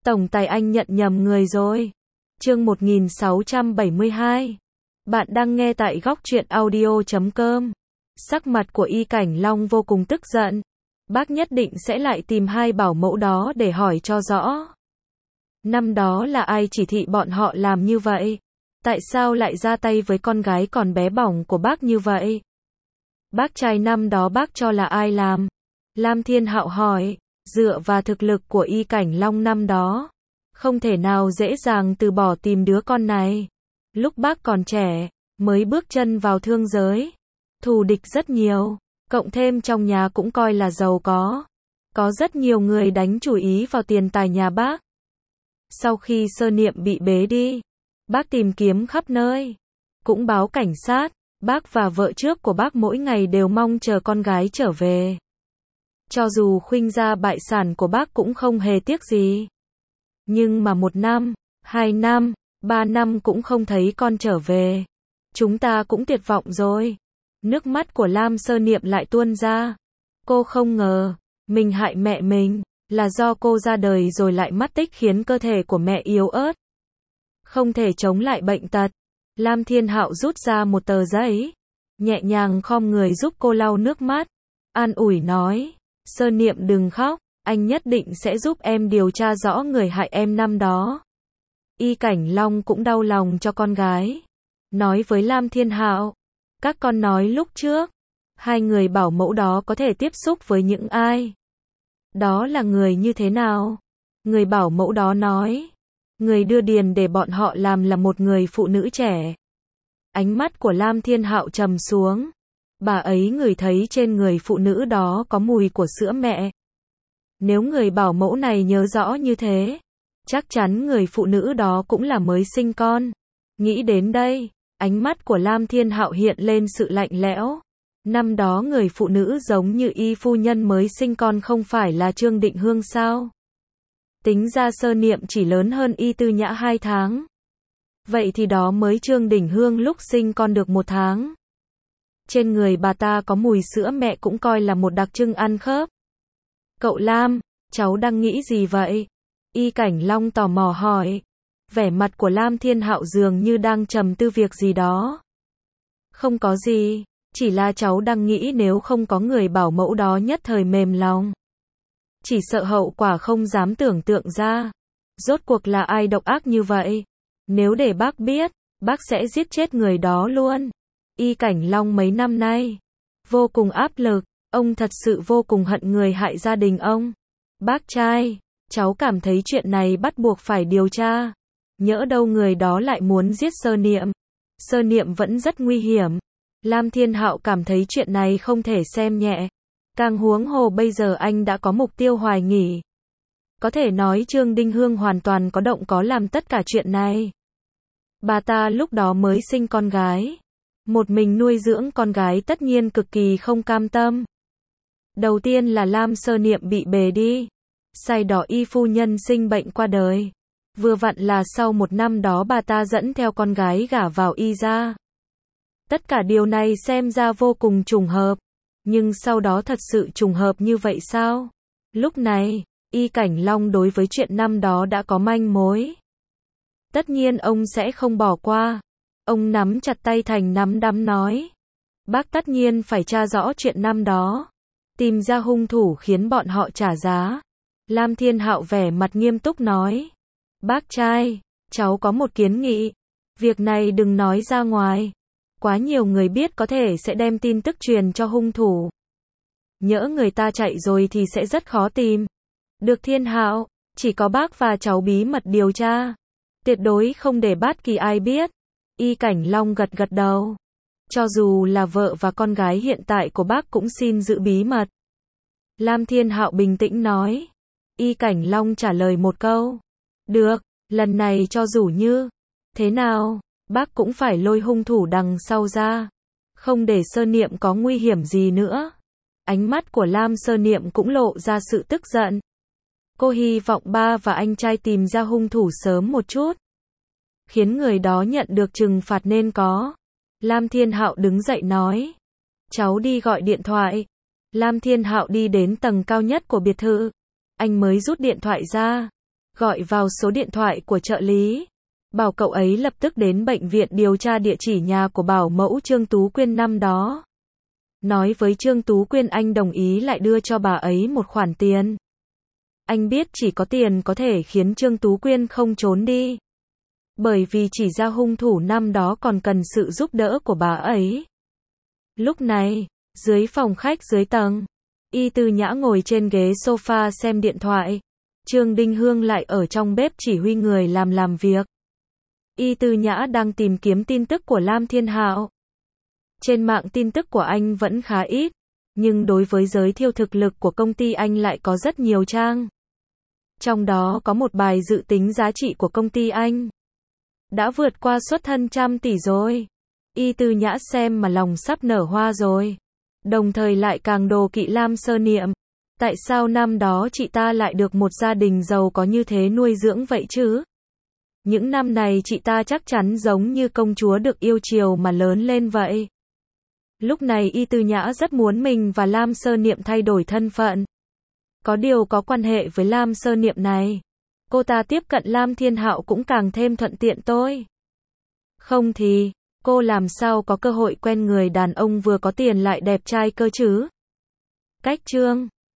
Tổng tài anh nhận nhầm người rồi. Chương 1672. Bạn đang nghe tại góc truyện audio.com. Sắc mặt của Y Cảnh Long vô cùng tức giận. Bác nhất định sẽ lại tìm hai bảo mẫu đó để hỏi cho rõ. Năm đó là ai chỉ thị bọn họ làm như vậy? Tại sao lại ra tay với con gái còn bé bỏng của bác như vậy? Bác trai năm đó bác cho là ai làm? Lam Thiên Hạo hỏi. Dựa vào thực lực của Y Cảnh Long năm đó, không thể nào dễ dàng từ bỏ tìm đứa con này. Lúc bác còn trẻ, mới bước chân vào thương giới, thù địch rất nhiều, cộng thêm trong nhà cũng coi là giàu có rất nhiều người đánh chủ ý vào tiền tài nhà bác. Sau khi Sơ Niệm bị bế đi, bác tìm kiếm khắp nơi, cũng báo cảnh sát. Bác và vợ trước của bác mỗi ngày đều mong chờ con gái trở về. Cho dù khuynh gia bại sản của bác cũng không hề tiếc gì. Nhưng mà 1 năm, 2 năm, 3 năm cũng không thấy con trở về. Chúng ta cũng tuyệt vọng rồi. Nước mắt của Lam Sơ Niệm lại tuôn ra. Cô không ngờ, mình hại mẹ mình, là do cô ra đời rồi lại mất tích khiến cơ thể của mẹ yếu ớt, không thể chống lại bệnh tật. Lam Thiên Hạo rút ra một tờ giấy, nhẹ nhàng khom người giúp cô lau nước mắt, an ủi nói. Sơ Niệm đừng khóc, anh nhất định sẽ giúp em điều tra rõ người hại em năm đó. Y Cảnh Long cũng đau lòng cho con gái, nói với Lam Thiên Hạo. Các con nói lúc trước, hai người bảo mẫu đó có thể tiếp xúc với những ai? Đó là người như thế nào? Người bảo mẫu đó nói, người đưa điền để bọn họ làm là một người phụ nữ trẻ. Ánh mắt của Lam Thiên Hạo trầm xuống. Bà ấy ngửi thấy trên người phụ nữ đó có mùi của sữa mẹ. Nếu người bảo mẫu này nhớ rõ như thế, chắc chắn người phụ nữ đó cũng là mới sinh con. Nghĩ đến đây, ánh mắt của Lam Thiên Hạo hiện lên sự lạnh lẽo. Năm đó người phụ nữ giống như Y phu nhân mới sinh con không phải là Trương Định Hương sao? Tính ra Sơ Niệm chỉ lớn hơn Y Tư Nhã 2 tháng. Vậy thì đó mới Trương Định Hương lúc sinh con được 1 tháng. Trên người bà ta có mùi sữa mẹ cũng coi là một đặc trưng ăn khớp. Cậu Lam, cháu đang nghĩ gì vậy? Y Cảnh Long tò mò hỏi. Vẻ mặt của Lam Thiên Hạo dường như đang trầm tư việc gì đó. Không có gì, chỉ là cháu đang nghĩ nếu không có người bảo mẫu đó nhất thời mềm lòng. Chỉ sợ hậu quả không dám tưởng tượng ra. Rốt cuộc là ai độc ác như vậy? Nếu để bác biết, bác sẽ giết chết người đó luôn. Y Cảnh Long mấy năm nay vô cùng áp lực, ông thật sự vô cùng hận người hại gia đình ông. Bác trai, cháu cảm thấy chuyện này bắt buộc phải điều tra. Nhỡ đâu người đó lại muốn giết Sơ Niệm. Sơ Niệm vẫn rất nguy hiểm. Lam Thiên Hạo cảm thấy chuyện này không thể xem nhẹ. Càng huống hồ bây giờ anh đã có mục tiêu hoài nghi. Có thể nói Trương Định Hương hoàn toàn có động có làm tất cả chuyện này. Bà ta lúc đó mới sinh con gái, một mình nuôi dưỡng con gái tất nhiên cực kỳ không cam tâm. Đầu tiên là Lam Sơ Niệm bị bế đi, sau đó Y phu nhân sinh bệnh qua đời. Vừa vặn là sau 1 năm đó bà ta dẫn theo con gái gả vào Y gia. Tất cả điều này xem ra vô cùng trùng hợp, nhưng sau đó thật sự trùng hợp như vậy sao? Lúc này, Y Cảnh Long đối với chuyện năm đó đã có manh mối. Tất nhiên ông sẽ không bỏ qua. Ông nắm chặt tay thành nắm đấm nói. Bác tất nhiên phải tra rõ chuyện năm đó. Tìm ra hung thủ khiến bọn họ trả giá. Lam Thiên Hạo vẻ mặt nghiêm túc nói. Bác trai, cháu có một kiến nghị. Việc này đừng nói ra ngoài. Quá nhiều người biết có thể sẽ đem tin tức truyền cho hung thủ. Nhỡ người ta chạy rồi thì sẽ rất khó tìm. Được Thiên Hạo, chỉ có bác và cháu bí mật điều tra. Tuyệt đối không để bất kỳ ai biết. Y Cảnh Long gật gật đầu. Cho dù là vợ và con gái hiện tại của bác cũng xin giữ bí mật. Lam Thiên Hạo bình tĩnh nói. Y Cảnh Long trả lời một câu. Được, lần này cho dù như thế nào, bác cũng phải lôi hung thủ đằng sau ra. Không để Sơ Niệm có nguy hiểm gì nữa. Ánh mắt của Lam Sơ Niệm cũng lộ ra sự tức giận. Cô hy vọng ba và anh trai tìm ra hung thủ sớm một chút, khiến người đó nhận được trừng phạt nên có. Lam Thiên Hạo đứng dậy nói. Cháu đi gọi điện thoại. Lam Thiên Hạo đi đến tầng cao nhất của biệt thự. Anh mới rút điện thoại ra. gọi vào số điện thoại của trợ lý, bảo cậu ấy lập tức đến bệnh viện điều tra địa chỉ nhà của bảo mẫu Trương Tú Quyên năm đó. Nói với Trương Tú Quyên anh đồng ý lại đưa cho bà ấy một khoản tiền. Anh biết chỉ có tiền có thể khiến Trương Tú Quyên không trốn đi. Bởi vì chỉ ra hung thủ năm đó còn cần sự giúp đỡ của bà ấy. Lúc này, dưới phòng khách dưới tầng, Y Tư Nhã ngồi trên ghế sofa xem điện thoại. Trương Đinh Hương lại ở trong bếp chỉ huy người làm việc. Y Tư Nhã đang tìm kiếm tin tức của Lam Thiên Hạo. Trên mạng tin tức của anh vẫn khá ít, nhưng đối với giới thiệu thực lực của công ty anh lại có rất nhiều trang. Trong đó có một bài dự tính giá trị của công ty anh đã vượt qua xuất thân 100 tỷ rồi. Y Tư Nhã xem mà lòng sắp nở hoa rồi. Đồng thời lại càng đố kỵ Lam Sơ Niệm. Tại sao năm đó chị ta lại được một gia đình giàu có như thế nuôi dưỡng vậy chứ? Những năm này chị ta chắc chắn giống như công chúa được yêu chiều mà lớn lên vậy. Lúc này Y Tư Nhã rất muốn mình và Lam Sơ Niệm thay đổi thân phận. Có điều có quan hệ với Lam Sơ Niệm này, cô ta tiếp cận Lam Thiên Hạo cũng càng thêm thuận tiện thôi. Không thì, cô làm sao có cơ hội quen người đàn ông vừa có tiền lại đẹp trai cơ chứ? Cách chương